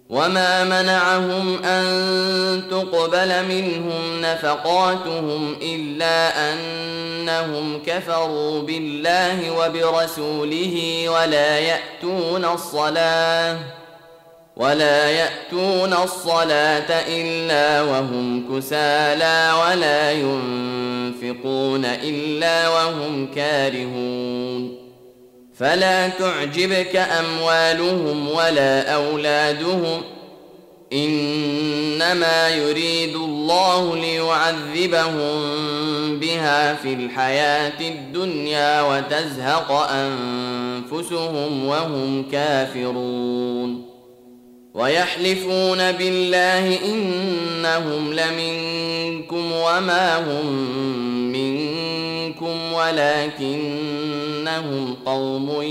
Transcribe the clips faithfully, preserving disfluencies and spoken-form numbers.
وما منعهم أن تقبل منهم نفقاتهم إلا أنهم كفروا بالله وبرسوله ولا يأتون الصلاة ولا يأتون الصلاة إلا وهم كسالى ولا ينفقون إلا وهم كارهون فلا تعجبك أموالهم ولا أولادهم إنما يريد الله ليعذبهم بها في الحياة الدنيا وتزهق أنفسهم وهم كافرون ويحلفون بالله إنهم لمنكم وما هم منكم ولكنهم قوم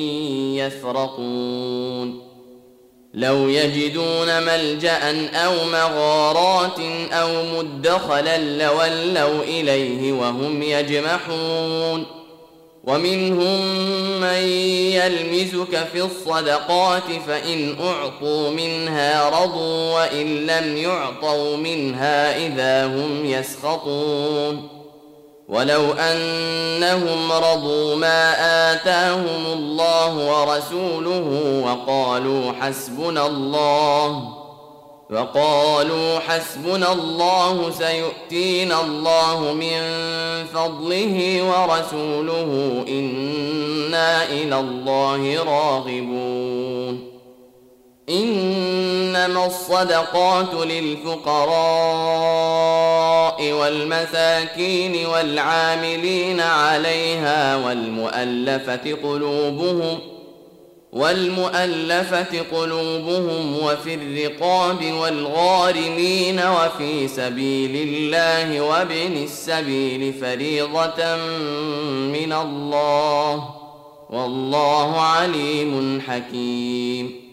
يفرقون لو يجدون ملجأ أو مغارات أو مدخلا لولوا إليه وهم يجمحون ومنهم من يلمزك في الصدقات فإن أعطوا منها رضوا وإن لم يعطوا منها إذا هم يسخطون ولو أنهم رضوا ما آتاهم الله ورسوله وقالوا حسبنا الله وقالوا حسبنا الله سيؤتينا الله من فضله ورسوله إنا إلى الله راغبون إنما الصدقات للفقراء والمساكين والعاملين عليها والمؤلفة قلوبهم والمؤلفة قلوبهم وفي الرقاب والغارمين وفي سبيل الله وابن السبيل فريضة من الله والله عليم حكيم